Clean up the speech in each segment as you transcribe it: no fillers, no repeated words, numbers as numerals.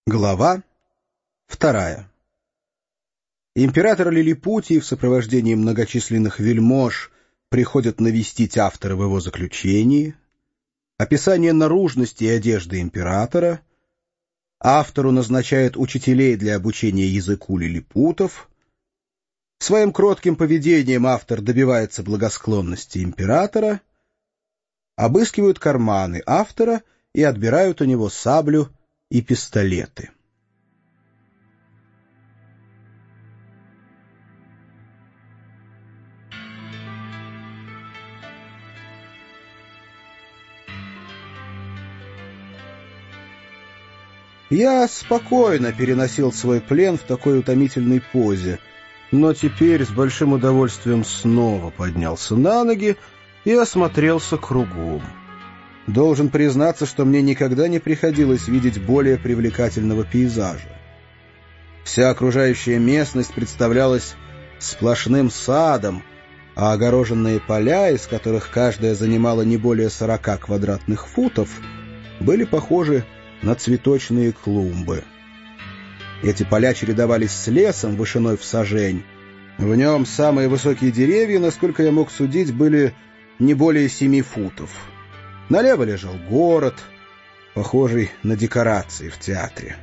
Глава 2. Император Лилипутий в сопровождении многочисленных вельмож приходит навестить автора в его заключении. Описание наружности и одежды императора. Автору назначает учителей для обучения языку лилипутов. Своим кротким поведением автор добивается благосклонности императора. Обыскивают карманы автора и отбирают у него саблю и пистолеты. Я спокойно переносил свой плен в такой утомительной позе, но теперь с большим удовольствием снова поднялся на ноги и осмотрелся кругом. Должен признаться, что мне никогда не приходилось видеть более привлекательного пейзажа. Вся окружающая местность представлялась сплошным садом, а огороженные поля, из которых каждая занимала не более 40 квадратных футов, были похожи на цветочные клумбы. Эти поля чередовались с лесом вышиной в сажень. В нем самые высокие деревья, насколько я мог судить, были не более 7 футов. Налево лежал город, похожий на декорации в театре.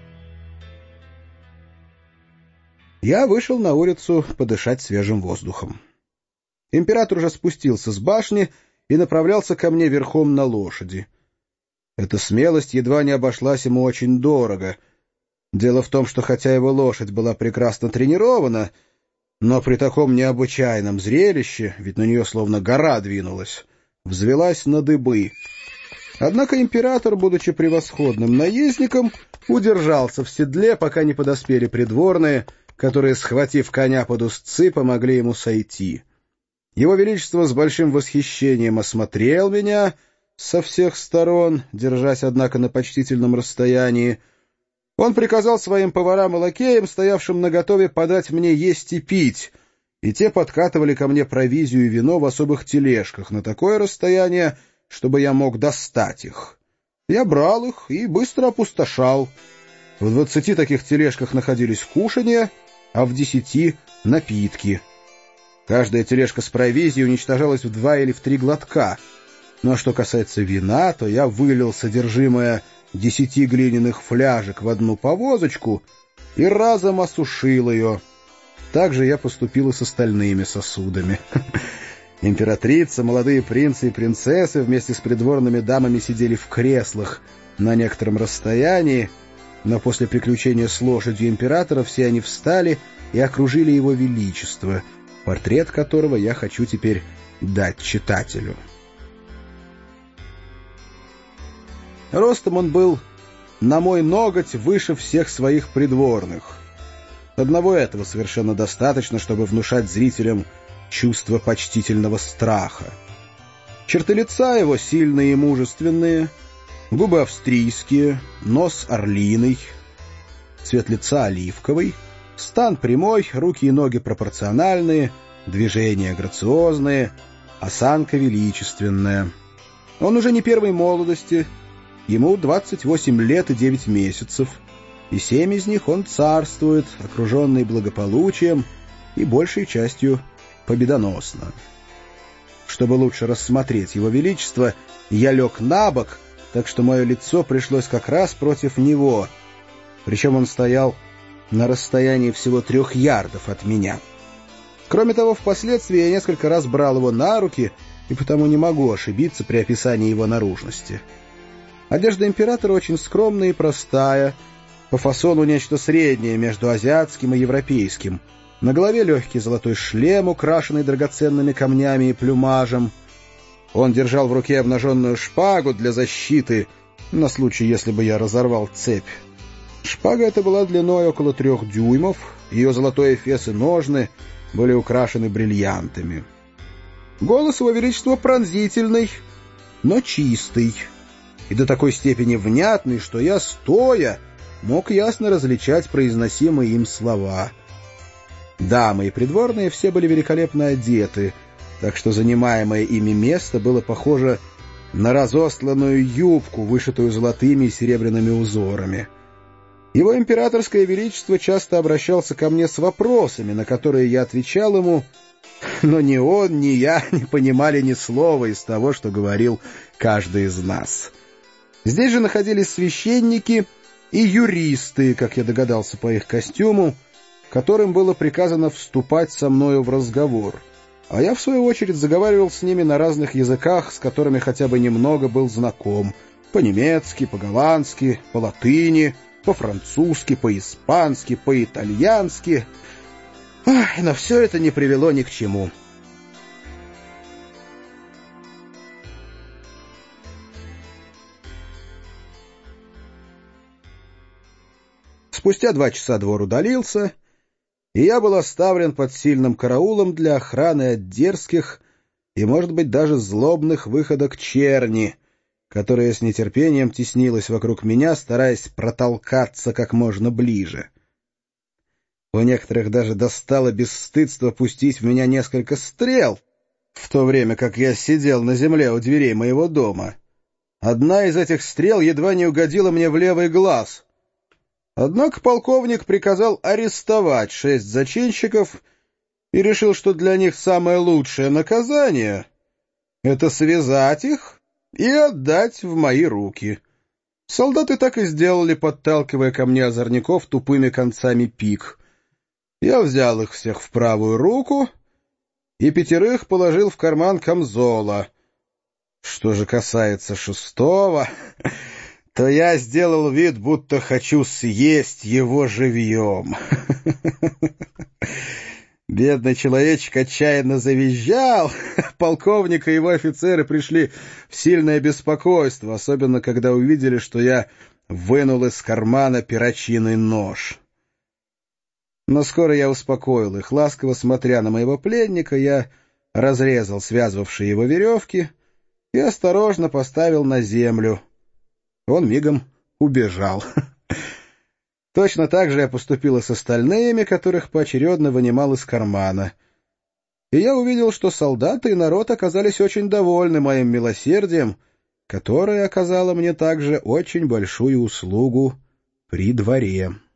Я вышел на улицу подышать свежим воздухом. Император уже спустился с башни и направлялся ко мне верхом на лошади. Эта смелость едва не обошлась ему очень дорого. Дело в том, что хотя его лошадь была прекрасно тренирована, но при таком необычайном зрелище, ведь на нее словно гора двинулась, взвелась на дыбы. Однако император, будучи превосходным наездником, удержался в седле, пока не подоспели придворные, которые, схватив коня под узцы, помогли ему сойти. Его Величество с большим восхищением осмотрел меня со всех сторон, держась, однако, на почтительном расстоянии. Он приказал своим поварам и лакеям, стоявшим наготове, подать мне есть и пить, и те подкатывали ко мне провизию и вино в особых тележках на такое расстояние, чтобы я мог достать их. Я брал их и быстро опустошал. В 20 таких тележках находились кушанья, а в 10 — напитки. Каждая тележка с провизией уничтожалась в 2 или в 3 глотка. Ну а что касается вина, то я вылил содержимое 10 глиняных фляжек в одну повозочку и разом осушил ее. Так же я поступил и с остальными сосудами. Императрица, молодые принцы и принцессы вместе с придворными дамами сидели в креслах на некотором расстоянии, но после приключения с лошадью императора все они встали и окружили его величество, портрет которого я хочу теперь дать читателю. Ростом он был на мой ноготь выше всех своих придворных. Одного этого совершенно достаточно, чтобы внушать зрителям чувство почтительного страха. Черты лица его сильные и мужественные, губы австрийские, нос орлиный, цвет лица оливковый, стан прямой, руки и ноги пропорциональные, движения грациозные, осанка величественная. Он уже не первой молодости, ему 28 лет и 9 месяцев, и 7 из них он царствует, окруженный благополучием и большей частью победоносно. Чтобы лучше рассмотреть его величество, я лег на бок, так что мое лицо пришлось как раз против него, причем он стоял на расстоянии всего 3 ярдов от меня. Кроме того, впоследствии я несколько раз брал его на руки, и потому не могу ошибиться при описании его наружности. Одежда императора очень скромная и простая, по фасону нечто среднее между азиатским и европейским. На голове легкий золотой шлем, украшенный драгоценными камнями и плюмажем. Он держал в руке обнаженную шпагу для защиты, на случай, если бы я разорвал цепь. Шпага эта была длиной около 3 дюймов, ее золотой эфес и ножны были украшены бриллиантами. Голос его величества пронзительный, но чистый, и до такой степени внятный, что я, стоя, мог ясно различать произносимые им слова. Дамы и придворные все были великолепно одеты, так что занимаемое ими место было похоже на разостланную юбку, вышитую золотыми и серебряными узорами. Его императорское величество часто обращался ко мне с вопросами, на которые я отвечал ему, но ни он, ни я не понимали ни слова из того, что говорил каждый из нас. Здесь же находились священники и юристы, как я догадался по их костюму, которым было приказано вступать со мною в разговор, а я, в свою очередь, заговаривал с ними на разных языках, с которыми хотя бы немного был знаком, по-немецки, по-голландски, по-латыни, по-французски, по-испански, по-итальянски. Но все это не привело ни к чему. Спустя 2 часа двор удалился, и я был оставлен под сильным караулом для охраны от дерзких и, может быть, даже злобных выходок черни, которая с нетерпением теснилась вокруг меня, стараясь протолкаться как можно ближе. У некоторых даже достало бесстыдство пустить в меня несколько стрел, в то время как я сидел на земле у дверей моего дома. Одна из этих стрел едва не угодила мне в левый глаз. Однако полковник приказал арестовать 6 зачинщиков и решил, что для них самое лучшее наказание — это связать их и отдать в мои руки. Солдаты так и сделали, подталкивая ко мне озорников тупыми концами пик. Я взял их всех в правую руку и 5 положил в карман камзола. Что же касается 6-го, то я сделал вид, будто хочу съесть его живьем. Бедный человечек отчаянно завизжал. Полковник и его офицеры пришли в сильное беспокойство, особенно когда увидели, что я вынул из кармана перочинный нож. Но скоро я успокоил их. Ласково смотря на моего пленника, я разрезал связывавшие его веревки и осторожно поставил на землю. Он мигом убежал. Точно так же я поступил и с остальными, которых поочередно вынимал из кармана. И я увидел, что солдаты и народ оказались очень довольны моим милосердием, которое оказало мне также очень большую услугу при дворе.